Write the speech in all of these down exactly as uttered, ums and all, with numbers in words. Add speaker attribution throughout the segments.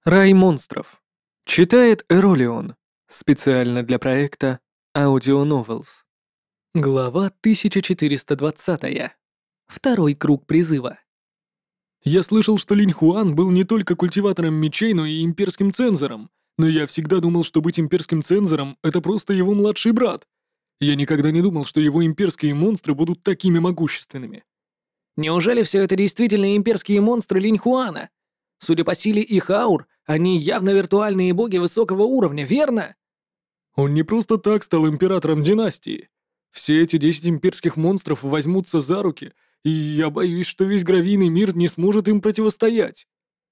Speaker 1: Рай монстров. Читает Эролион. Специально для проекта Audio Novels. Глава тысяча четыреста двадцать. Второй круг призыва.
Speaker 2: Я слышал, что Линь Хуан был не только культиватором мечей, но и имперским цензором. Но я всегда думал, что быть имперским цензором — это просто его младший брат. Я никогда не думал, что его имперские монстры будут такими могущественными.
Speaker 3: Неужели все это действительно имперские монстры Линь Хуана? Судя по силе их аур, они явно виртуальные боги высокого уровня, верно?
Speaker 2: Он не просто так стал императором династии. Все эти десять имперских монстров возьмутся за руки, и я боюсь, что весь гравийный мир не сможет им противостоять.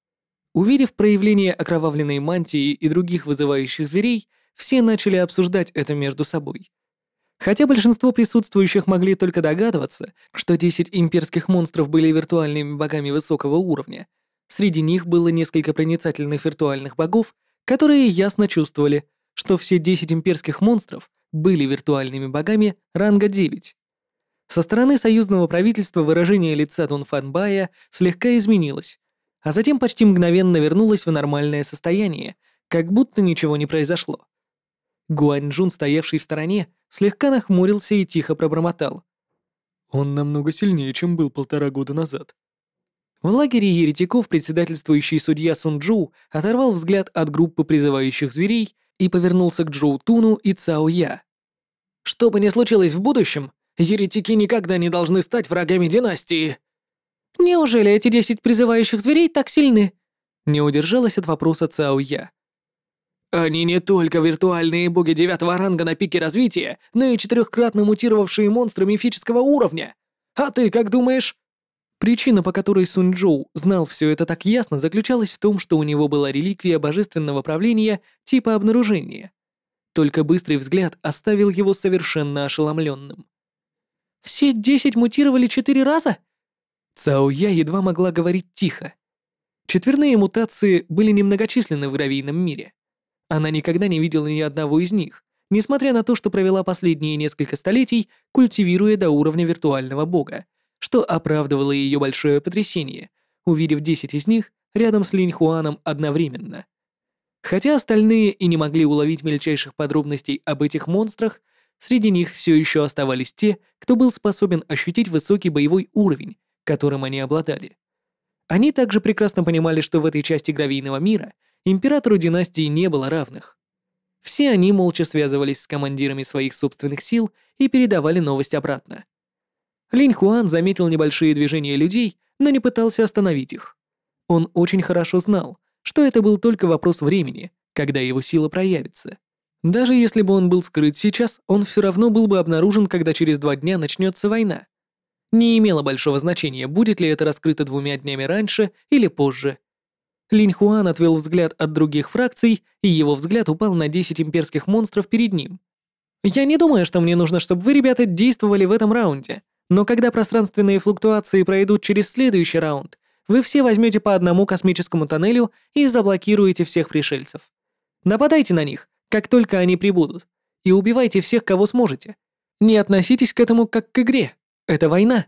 Speaker 3: Увидев проявление окровавленной мантии и других вызывающих зверей, все начали обсуждать это между собой. Хотя большинство присутствующих могли только догадываться, что десять имперских монстров были виртуальными богами высокого уровня, среди них было несколько проницательных виртуальных богов, которые ясно чувствовали, что все десять имперских монстров были виртуальными богами ранга девять. Со стороны союзного правительства выражение лица Дунфанбая слегка изменилось, а затем почти мгновенно вернулось в нормальное состояние, как будто ничего не произошло. Гуаньчжун, стоявший в стороне, слегка нахмурился и тихо пробормотал.
Speaker 2: Он намного сильнее, чем был полтора года назад.
Speaker 3: В лагере еретиков председательствующий судья Сун Джу оторвал взгляд от группы призывающих зверей и повернулся к Джоу Туну и Цао Я. «Что бы ни случилось в будущем, еретики никогда не должны стать врагами династии». «Неужели эти десять призывающих зверей так сильны?» Не удержалась от вопроса Цао Я. «Они не только виртуальные боги девятого ранга на пике развития, но и четырехкратно мутировавшие монстры мифического уровня. А ты как думаешь?» Причина, по которой Сунь Джоу знал все это так ясно, заключалась в том, что у него была реликвия божественного правления типа обнаружения. Только быстрый взгляд оставил его совершенно ошеломленным. «Все десять мутировали четыре раза?» Цао Я едва могла говорить тихо. Четверные мутации были немногочисленны в гравийном мире. Она никогда не видела ни одного из них, несмотря на то, что провела последние несколько столетий, культивируя до уровня виртуального бога, что оправдывало ее большое потрясение, увидев десять из них рядом с Линь Хуаном одновременно. Хотя остальные и не могли уловить мельчайших подробностей об этих монстрах, среди них все еще оставались те, кто был способен ощутить высокий боевой уровень, которым они обладали. Они также прекрасно понимали, что в этой части гравийного мира императору династии не было равных. Все они молча связывались с командирами своих собственных сил и передавали новость обратно. Линь Хуан заметил небольшие движения людей, но не пытался остановить их. Он очень хорошо знал, что это был только вопрос времени, когда его сила проявится. Даже если бы он был скрыт сейчас, он все равно был бы обнаружен, когда через два дня начнется война. Не имело большого значения, будет ли это раскрыто двумя днями раньше или позже. Линь Хуан отвел взгляд от других фракций, и его взгляд упал на десять имперских монстров перед ним. «Я не думаю, что мне нужно, чтобы вы, ребята, действовали в этом раунде. Но когда пространственные флуктуации пройдут через следующий раунд, вы все возьмете по одному космическому тоннелю и заблокируете всех пришельцев. Нападайте на них, как только они прибудут, и убивайте всех, кого сможете. Не относитесь к этому как к игре. Это война».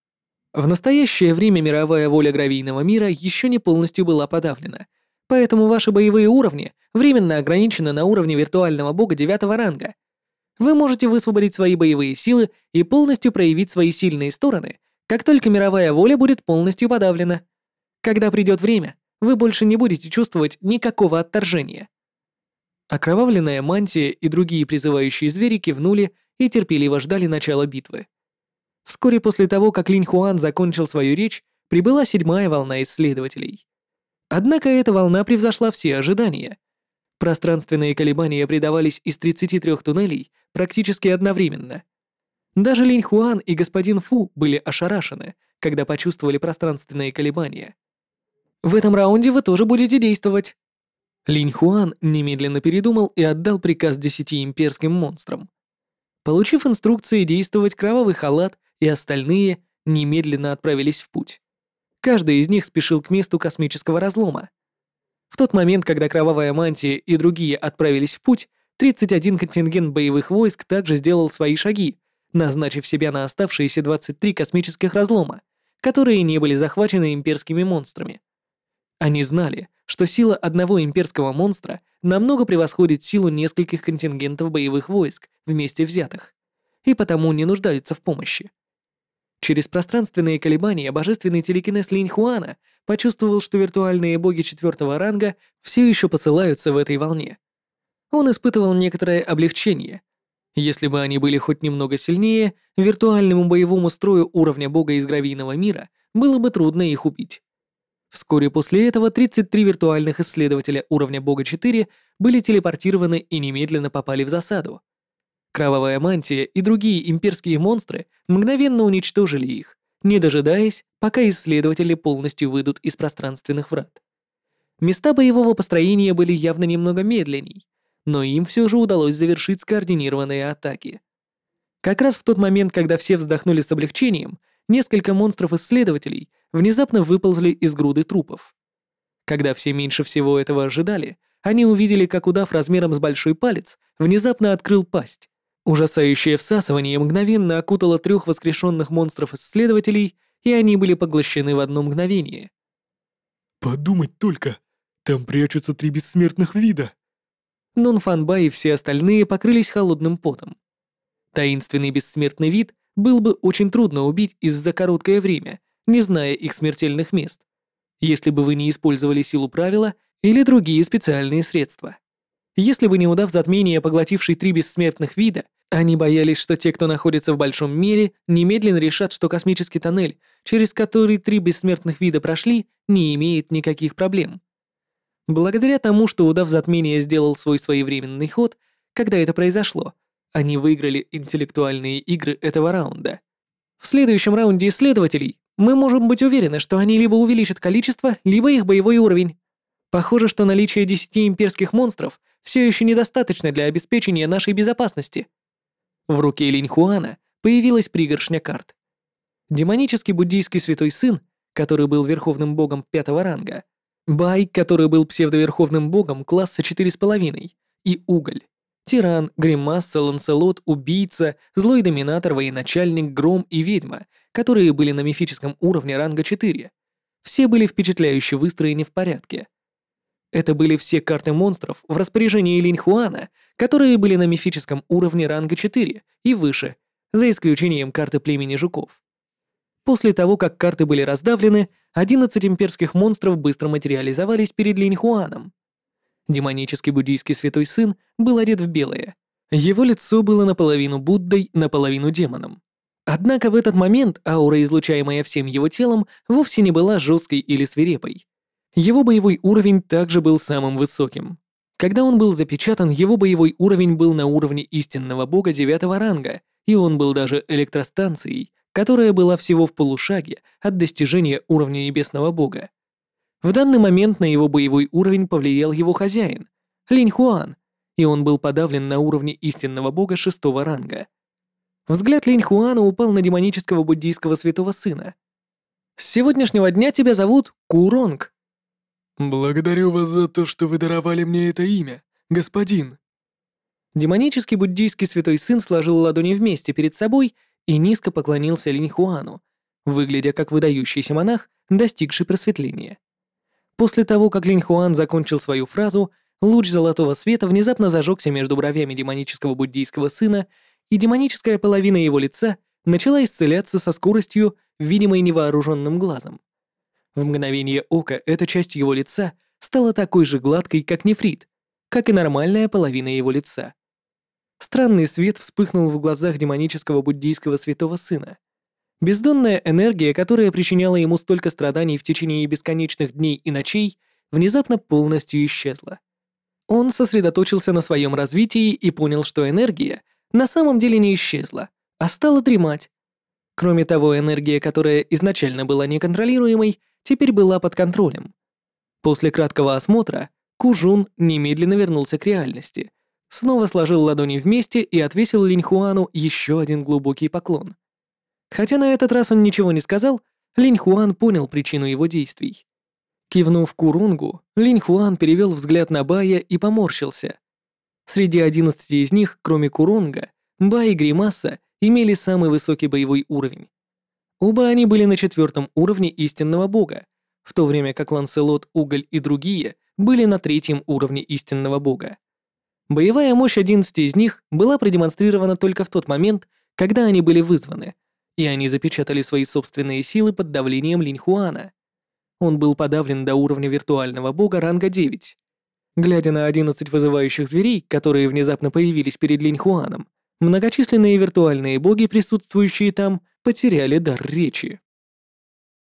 Speaker 3: В настоящее время мировая воля гравийного мира еще не полностью была подавлена, поэтому ваши боевые уровни временно ограничены на уровне виртуального бога девятого ранга. Вы можете высвободить свои боевые силы и полностью проявить свои сильные стороны, как только мировая воля будет полностью подавлена. Когда придет время, вы больше не будете чувствовать никакого отторжения. Окровавленная мантия и другие призывающие звери кивнули и терпеливо ждали начала битвы. Вскоре после того, как Линь Хуан закончил свою речь, прибыла седьмая волна исследователей. Однако эта волна превзошла все ожидания. Пространственные колебания предавались из тридцати трёх туннелей практически одновременно. Даже Линь Хуан и господин Фу были ошарашены, когда почувствовали пространственные колебания. «В этом раунде вы тоже будете действовать». Линь Хуан немедленно передумал и отдал приказ десяти имперским монстрам. Получив инструкции действовать, Кровавый Халат и остальные немедленно отправились в путь. Каждый из них спешил к месту космического разлома. В тот момент, когда Кровавая Мантия и другие отправились в путь, тридцать один контингент боевых войск также сделал свои шаги, назначив себя на оставшиеся двадцать три космических разлома, которые не были захвачены имперскими монстрами. Они знали, что сила одного имперского монстра намного превосходит силу нескольких контингентов боевых войск вместе взятых, и потому не нуждаются в помощи. Через пространственные колебания божественный телекинез Линь Хуана почувствовал, что виртуальные боги четвертого ранга все еще посылаются в этой волне. Он испытывал некоторое облегчение. Если бы они были хоть немного сильнее, виртуальному боевому строю уровня бога из гравийного мира было бы трудно их убить. Вскоре после этого тридцать три виртуальных исследователя уровня бога четыре были телепортированы и немедленно попали в засаду. Кровавая мантия и другие имперские монстры мгновенно уничтожили их, не дожидаясь, пока исследователи полностью выйдут из пространственных врат. Места боевого построения были явно немного медленней, но им все же удалось завершить скоординированные атаки. Как раз в тот момент, когда все вздохнули с облегчением, несколько монстров-исследователей внезапно выползли из груды трупов. Когда все меньше всего этого ожидали, они увидели, как удав размером с большой палец внезапно открыл пасть. Ужасающее всасывание мгновенно окутало трех воскрешенных монстров-исследователей, и они были поглощены в одно мгновение.
Speaker 2: «Подумать только, там прячутся три бессмертных вида!»
Speaker 3: Нон Фанба и все остальные покрылись холодным потом. Таинственный бессмертный вид был бы очень трудно убить из-за короткое время, не зная их смертельных мест, если бы вы не использовали силу правила или другие специальные средства. Если бы не удав затмения, поглотивший три бессмертных вида, они боялись, что те, кто находится в большом мире, немедленно решат, что космический тоннель, через который три бессмертных вида прошли, не имеет никаких проблем. Благодаря тому, что удав затмения сделал свой своевременный ход, когда это произошло, они выиграли интеллектуальные игры этого раунда. В следующем раунде исследователей мы можем быть уверены, что они либо увеличат количество, либо их боевой уровень. Похоже, что наличие десяти имперских монстров все еще недостаточно для обеспечения нашей безопасности. В руке Линь Хуана появилась пригоршня карт. Демонический буддийский святой сын, который был верховным богом пятого ранга, Бай, который был псевдоверховным богом класса четыре с половиной, и Уголь, Тиран, Гримасса, Ланселот, Убийца, Злой Доминатор, Военачальник, Гром и Ведьма, которые были на мифическом уровне ранга четыре. Все были впечатляюще выстроены в порядке. Это были все карты монстров в распоряжении Линь Хуана, которые были на мифическом уровне ранга четыре и выше, за исключением карты племени жуков. После того, как карты были раздавлены, одиннадцать имперских монстров быстро материализовались перед Линь Хуаном. Демонический буддийский святой сын был одет в белое. Его лицо было наполовину Буддой, наполовину демоном. Однако в этот момент аура, излучаемая всем его телом, вовсе не была жесткой или свирепой. Его боевой уровень также был самым высоким. Когда он был запечатан, его боевой уровень был на уровне истинного бога девятого ранга, и он был даже электростанцией, которая была всего в полушаге от достижения уровня небесного бога. В данный момент на его боевой уровень повлиял его хозяин, Линь Хуан, и он был подавлен на уровне истинного бога шестого ранга. Взгляд Линь Хуана упал на демонического буддийского святого сына. «С сегодняшнего дня тебя зовут Куронг».
Speaker 2: «Благодарю вас за то, что вы даровали мне это имя, господин».
Speaker 3: Демонический буддийский святой сын сложил ладони вместе перед собой и низко поклонился Линь Хуану, выглядя как выдающийся монах, достигший просветления. После того, как Линь Хуан закончил свою фразу, луч золотого света внезапно зажегся между бровями демонического буддийского сына, и демоническая половина его лица начала исцеляться со скоростью, видимой невооруженным глазом. В мгновение ока эта часть его лица стала такой же гладкой, как нефрит, как и нормальная половина его лица. Странный свет вспыхнул в глазах демонического буддийского святого сына. Бездонная энергия, которая причиняла ему столько страданий в течение бесконечных дней и ночей, внезапно полностью исчезла. Он сосредоточился на своем развитии и понял, что энергия на самом деле не исчезла, а стала дремать. Кроме того, энергия, которая изначально была неконтролируемой, теперь была под контролем. После краткого осмотра Кужун немедленно вернулся к реальности, снова сложил ладони вместе и отвесил Линь Хуану еще один глубокий поклон. Хотя на этот раз он ничего не сказал, Линь Хуан понял причину его действий. Кивнув Курунгу, Линь Хуан перевел взгляд на Бая и поморщился. Среди одиннадцати из них, кроме Курунга, Бай и Гримасса имели самый высокий боевой уровень. Оба они были на четвертом уровне истинного бога, в то время как Ланселот, Уголь и другие были на третьем уровне истинного бога. Боевая мощь одиннадцати из них была продемонстрирована только в тот момент, когда они были вызваны, и они запечатали свои собственные силы под давлением Линьхуана. Он был подавлен до уровня виртуального бога ранга девять. Глядя на одиннадцать вызывающих зверей, которые внезапно появились перед Линьхуаном, многочисленные виртуальные боги, присутствующие там, потеряли дар речи.